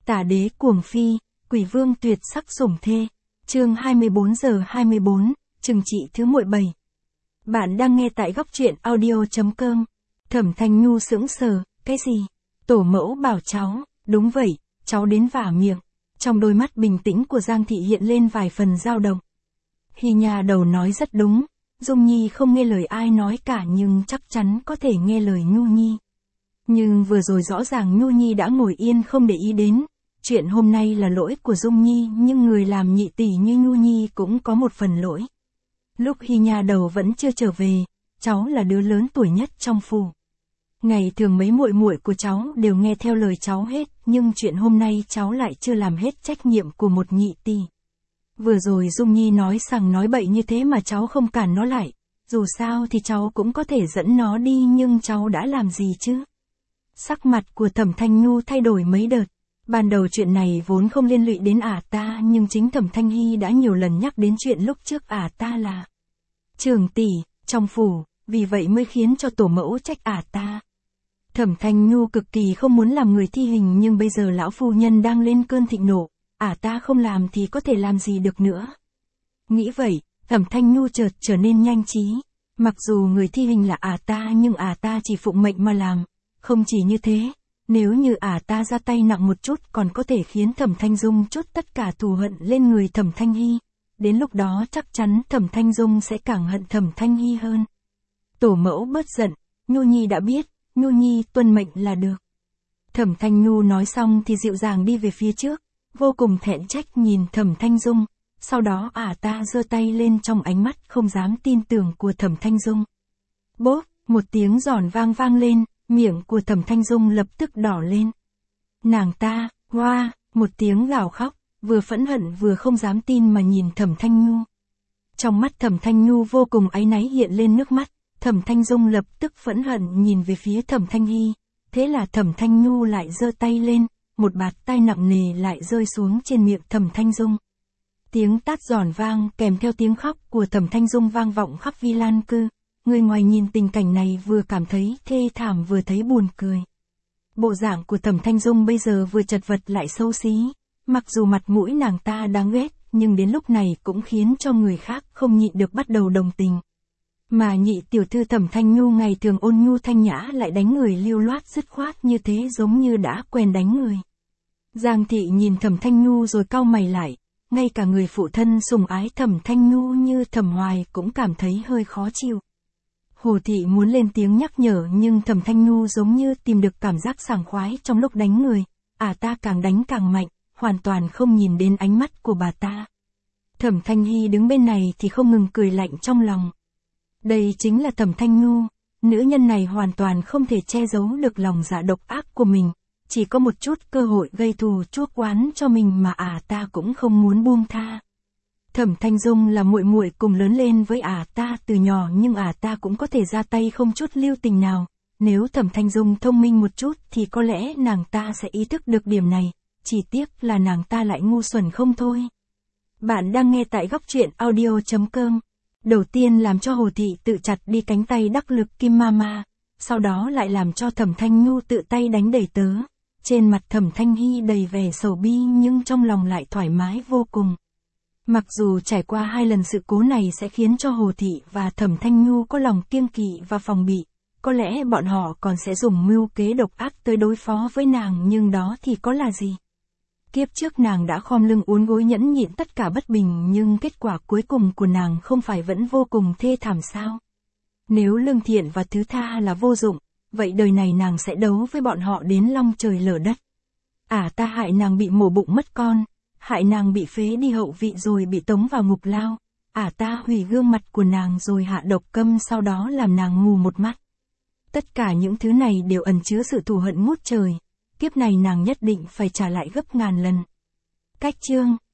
Tả đế cuồng phi, quỷ vương tuyệt sắc sủng thê. Chương 24:24, trừng trị thứ muội 7. Bạn đang nghe tại góc truyện audio.com. Thẩm Thanh Nhu sững sờ, cái gì? Tổ mẫu bảo cháu, đúng vậy, cháu đến vả miệng. Trong đôi mắt bình tĩnh của Giang Thị hiện lên vài phần dao động. Hy nhà đầu nói rất đúng, Dung Nhi không nghe lời ai nói cả nhưng chắc chắn có thể nghe lời Nhu Nhi. Nhưng vừa rồi rõ ràng Nhu Nhi đã ngồi yên không để ý đến. Chuyện hôm nay là lỗi của Dung Nhi nhưng người làm nhị tỷ như Nhu Nhi cũng có một phần lỗi. Lúc Hy nhà đầu vẫn chưa trở về, cháu là đứa lớn tuổi nhất trong phủ. Ngày thường mấy muội muội của cháu đều nghe theo lời cháu hết, nhưng chuyện hôm nay cháu lại chưa làm hết trách nhiệm của một nhị tỷ. Vừa rồi Dung Nhi nói sằng nói bậy như thế mà cháu không cản nó lại. Dù sao thì cháu cũng có thể dẫn nó đi nhưng cháu đã làm gì chứ? Sắc mặt của Thẩm Thanh Nhu thay đổi mấy đợt. Ban đầu chuyện này vốn không liên lụy đến ả ta nhưng chính Thẩm Thanh Hy đã nhiều lần nhắc đến chuyện lúc trước ả ta là trưởng tỷ, trong phủ, vì vậy mới khiến cho tổ mẫu trách ả ta. Thẩm Thanh Nhu cực kỳ không muốn làm người thi hình nhưng bây giờ lão phu nhân đang lên cơn thịnh nộ, ả ta không làm thì có thể làm gì được nữa. Nghĩ vậy, Thẩm Thanh Nhu chợt trở nên nhanh trí. Mặc dù người thi hình là ả ta nhưng ả ta chỉ phụng mệnh mà làm. Không chỉ như thế, nếu như ả ta ra tay nặng một chút còn có thể khiến Thẩm Thanh Dung trút tất cả thù hận lên người Thẩm Thanh Hy. Đến lúc đó chắc chắn Thẩm Thanh Dung sẽ càng hận Thẩm Thanh Hy hơn. Tổ mẫu bớt giận, Nhu Nhi đã biết, Nhu Nhi tuân mệnh là được. Thẩm Thanh Nhu nói xong thì dịu dàng đi về phía trước, vô cùng thẹn trách nhìn Thẩm Thanh Dung. Sau đó ả ta giơ tay lên trong ánh mắt không dám tin tưởng của Thẩm Thanh Dung. Bốp, một tiếng giòn vang lên. Miệng của Thẩm Thanh Dung lập tức đỏ lên. Nàng ta, hoa, một tiếng gào khóc, vừa phẫn hận vừa không dám tin mà nhìn Thẩm Thanh Nhu. Trong mắt Thẩm Thanh Nhu vô cùng áy náy hiện lên nước mắt, Thẩm Thanh Dung lập tức phẫn hận nhìn về phía Thẩm Thanh Hy. Thế là Thẩm Thanh Nhu lại giơ tay lên, một bạt tai nặng nề lại rơi xuống trên miệng Thẩm Thanh Dung. Tiếng tát giòn vang kèm theo tiếng khóc của Thẩm Thanh Dung vang vọng khắp Vi Lan Cư. Người ngoài nhìn tình cảnh này vừa cảm thấy thê thảm vừa thấy buồn cười. Bộ dạng của Thẩm Thanh Dung bây giờ vừa chật vật lại xấu xí. Mặc dù mặt mũi nàng ta đáng ghét, nhưng đến lúc này cũng khiến cho người khác không nhịn được bắt đầu đồng tình. Mà nhị tiểu thư Thẩm Thanh Nhu ngày thường ôn nhu thanh nhã lại đánh người lưu loát dứt khoát như thế giống như đã quen đánh người. Giang Thị nhìn Thẩm Thanh Nhu rồi cau mày lại. Ngay cả người phụ thân sủng ái Thẩm Thanh Nhu như Thẩm Hoài cũng cảm thấy hơi khó chịu. Hồ Thị muốn lên tiếng nhắc nhở nhưng Thẩm Thanh Nhu giống như tìm được cảm giác sảng khoái trong lúc đánh người, ả ta càng đánh càng mạnh, hoàn toàn không nhìn đến ánh mắt của bà ta. Thẩm Thanh Hy đứng bên này thì không ngừng cười lạnh trong lòng. Đây chính là Thẩm Thanh Nhu, nữ nhân này hoàn toàn không thể che giấu được lòng dạ độc ác của mình, chỉ có một chút cơ hội gây thù chuốc oán cho mình mà ả ta cũng không muốn buông tha. Thẩm Thanh Dung là muội muội cùng lớn lên với ả ta từ nhỏ nhưng ả ta cũng có thể ra tay không chút lưu tình nào. Nếu Thẩm Thanh Dung thông minh một chút thì có lẽ nàng ta sẽ ý thức được điểm này, chỉ tiếc là nàng ta lại ngu xuẩn không thôi. Bạn đang nghe tại góc truyện audio.com. Đầu tiên làm cho Hồ Thị tự chặt đi cánh tay đắc lực Kim Mama, sau đó lại làm cho Thẩm Thanh Nhu tự tay đánh đẩy tớ. Trên mặt Thẩm Thanh Hy đầy vẻ sầu bi nhưng trong lòng lại thoải mái vô cùng. Mặc dù trải qua 2 lần sự cố này sẽ khiến cho Hồ Thị và Thẩm Thanh Nhu có lòng kiêng kỵ và phòng bị, có lẽ bọn họ còn sẽ dùng mưu kế độc ác tới đối phó với nàng nhưng đó thì có là gì? Kiếp trước nàng đã khom lưng uốn gối nhẫn nhịn tất cả bất bình nhưng kết quả cuối cùng của nàng không phải vẫn vô cùng thê thảm sao? Nếu lương thiện và thứ tha là vô dụng, vậy đời này nàng sẽ đấu với bọn họ đến long trời lở đất. Ả ta hại nàng bị mổ bụng mất con. Hại nàng bị phế đi hậu vị rồi bị tống vào ngục lao, ả ta hủy gương mặt của nàng rồi hạ độc câm sau đó làm nàng mù một mắt. Tất cả những thứ này đều ẩn chứa sự thù hận ngút trời, kiếp này nàng nhất định phải trả lại gấp ngàn lần. Cách chương